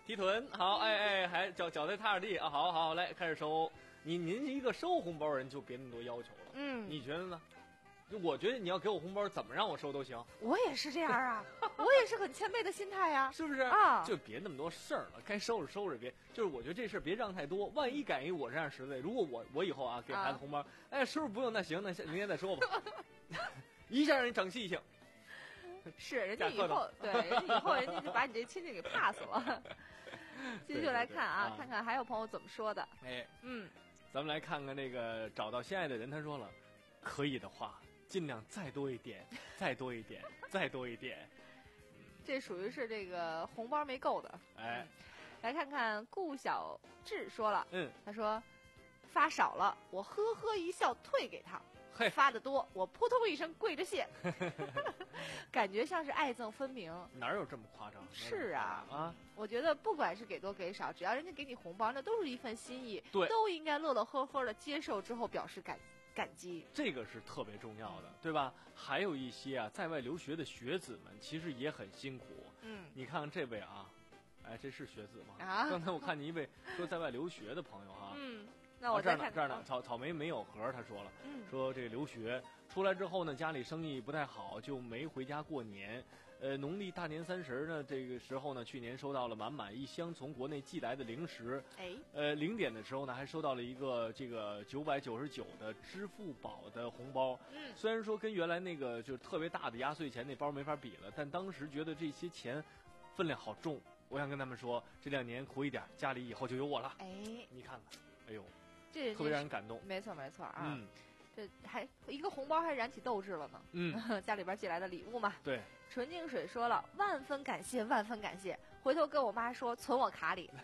提臀，好，哎哎，还脚脚在踏着地啊，好好来开始收。你您一个收红包人就别那么多要求了， 嗯， 你觉得呢？就我觉得你要给我红包，怎么让我收都行。 我也是这样啊，我也是很谦卑的心态呀、啊， 是不是啊？ 就别那么多事儿了，该收拾收拾，别就是我觉得这事儿别让太多，万一赶上我这样实在，如果我我以后啊给孩子红包，啊、哎，叔叔不用，那行，那明天再说吧，一下让你长记性。 是，人家以后对，人家以后人家就把你这亲戚给 pass 了。继续来看啊，看看还有朋友怎么说的。 哎， 嗯， 咱们来看看那个找到心爱的人，他说了，可以的话，尽量再多一点，再多一点，再多一点。 这属于是这个红包没够的。 哎， 嗯、来看看顾小志说了， 嗯， 他说发少了，我呵呵一笑退给他。发的多，我扑通一声跪着谢，感觉像是爱憎分明。 哪有这么夸张？ 是啊， 啊， 我觉得不管是给多给少，只要人家给你红包，那都是一份心意， 对， 都应该乐乐呵呵的接受之后表示感感激。 这个是特别重要的，对吧？还有一些啊，在外留学的学子们其实也很辛苦。 嗯， 你看看这位啊，哎，这是学子吗？ 啊， 刚才我看见一位说在外留学的朋友哈、啊， 嗯。那我再看、 哦、这儿呢，这儿呢，草草莓没有盒，他说了， 嗯、 说这个留学出来之后呢，家里生意不太好，就没回家过年。呃，农历大年三十呢，这个时候呢，去年收到了满满一箱从国内寄来的零食。 哎， 呃，零点的时候呢，还收到了一个这个九百九十九的支付宝的红包。 嗯， 虽然说跟原来那个就是特别大的压岁钱那包没法比了，但当时觉得这些钱分量好重。我想跟他们说，这两年苦一点，家里以后就有我了。 哎， 你看看，哎呦。 这特别让人感动， 没错没错啊！ 嗯， 这还一个红包还燃起斗志了呢。 嗯， 家里边寄来的礼物嘛。 对， 纯净水说了，万分感谢，万分感谢。回头跟我妈说，存我卡里。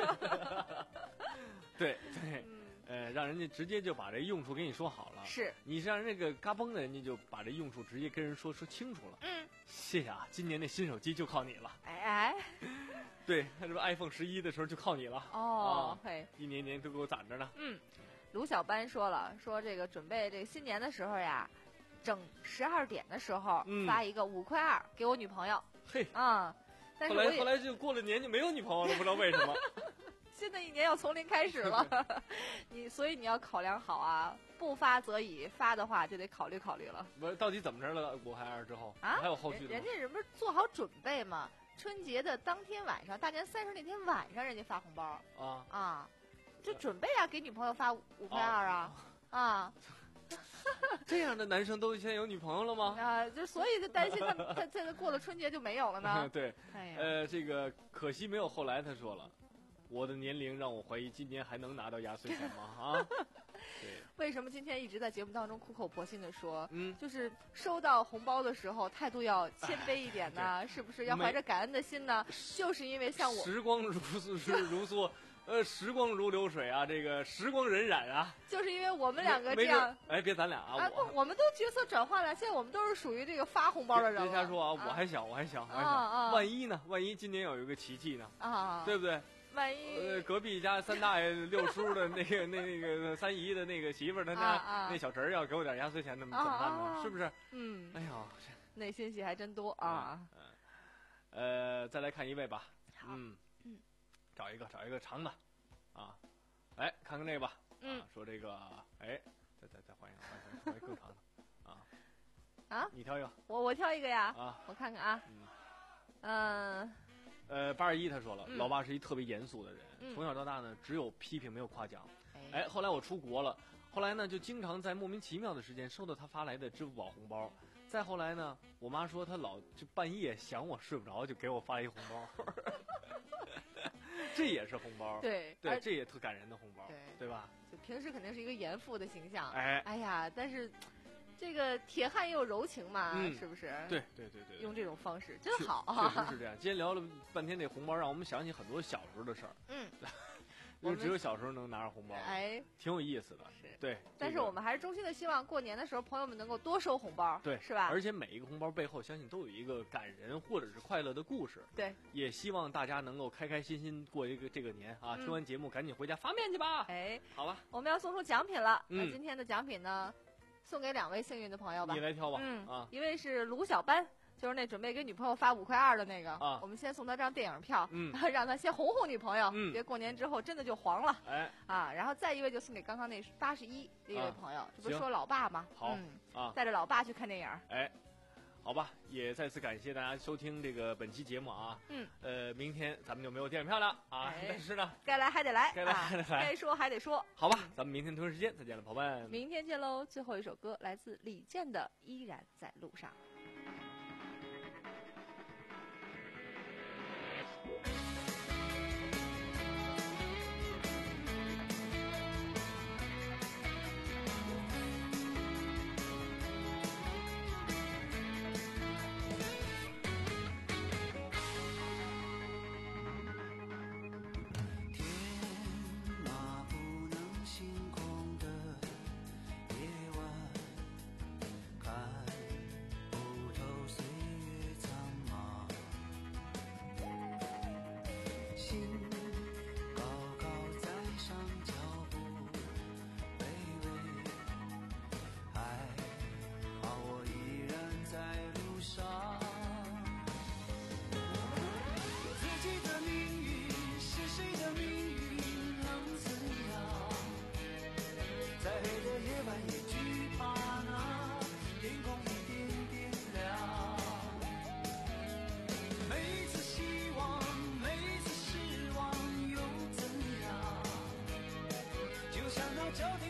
对对，嗯、呃，让人家直接就把这用处给你说好了。 是， 你让那个嘎嘣的人家就把这用处直接跟人说说清楚了。 嗯， 谢谢啊，今年那新手机就靠你了。 哎哎。 对，他这不 iPhone 十一的时候就靠你了哦，嘿、 啊，一年年都给我攒着呢。 嗯，卢小班说了，说这个准备这个新年的时候呀，整十二点的时候、 嗯、 发一个五块二给我女朋友。 嘿啊、嗯，但是后来后来就过了年就没有女朋友了，不知道为什么。 新的一年要从零开始了，你所以你要考量好啊，不发则已，发的话就得考虑考虑了。 不是，到底怎么着了？五块二之后啊， 还有后续的？ 人家人不是做好准备吗？春节的当天晚上，大年三十那天晚上，人家发红包啊啊，就准备啊，给女朋友发五块二啊啊！ 这样的男生都现在有女朋友了吗？ 啊，就所以就担心他他现在过了春节就没有了呢。 对， 哎呀， 呃，这个可惜没有后来。他说了，我的年龄让我怀疑今年还能拿到压岁钱吗？啊，对。 为什么今天一直在节目当中苦口婆心的说， 嗯， 就是收到红包的时候态度要谦卑一点呢？是不是要怀着感恩的心呢？就是因为像我， 时光如是如梭。呃，时光如流水啊，这个时光荏苒啊， 就是因为我们两个这样， 哎，别咱俩啊， 啊我我们都角色转换了，现在我们都是属于这个发红包的人了。 别瞎说啊，我还小，我还小，我还小， 啊、 万一呢？万一今年有一个奇迹呢？ 啊， 对不对？ 万一呃，隔壁家三大爷、六叔的那个、那那个三姨的那个媳妇儿，他家、 啊、 那小侄儿要给我点压岁钱，那么怎么办呢？ 啊、 是不是？ 嗯， 哎呦， 内心戏还真多啊。 嗯，呃，再来看一位吧。 嗯嗯，找一个，找一个长的。啊，来看看这个吧。 嗯， 啊、说这个，哎，再再再换一个，换一个更长的。啊啊， 你挑一个， 我我挑一个呀。 啊， 我看看啊。 嗯。 呃， 呃，八二一他说了， 嗯、 老爸是一特别严肃的人， 嗯、 从小到大呢，只有批评没有夸奖。 哎， 哎，后来我出国了，后来呢，就经常在莫名其妙的时间收到他发来的支付宝红包。再后来呢，我妈说她老就半夜想我睡不着，就给我发一红包。这也是红包， 对对，这也特感人的红包， 对对吧？ 就平时肯定是一个严父的形象， 哎， 哎呀，但是这个铁汉也有柔情嘛， 嗯、 是不是？ 对对对对， 用这种方式真好啊！确实是这样。今天聊了半天这红包，让我们想起很多小时候的事儿。 嗯。 因为只有小时候能拿着红包， 哎， 挺有意思的。 是， 对。 但是我们还是衷心的希望过年的时候，朋友们能够多收红包， 对， 是吧？ 而且每一个红包背后，相信都有一个感人或者是快乐的故事。 对。 也希望大家能够开开心心过一个这个年啊！ 嗯、 听完节目赶紧回家发面去吧。 哎， 好了， 我们要送出奖品了。 嗯、 那今天的奖品呢，送给两位幸运的朋友吧。 你来挑吧。 嗯啊， 一位是卢小班。 就是那准备给女朋友发五块二的那个， 啊， 我们先送他张电影票， 嗯， 让他先哄哄女朋友， 嗯， 别过年之后真的就黄了， 哎， 啊，然后再一位就送给刚刚那八十一的一位朋友， 啊、 这不是说老爸吗？ 好， 嗯、 啊， 带着老爸去看电影， 哎。好吧，也再次感谢大家收听这个本期节目啊。 嗯， 呃，明天咱们就没有电影票了啊， 哎、 但是呢， 该来还得来， 该来还得来， 啊、该说还得说。 好吧，咱们明天同一时间再见了，朋友们。 明天见喽！最后一首歌来自李健的《依然在路上》。 就像那焦点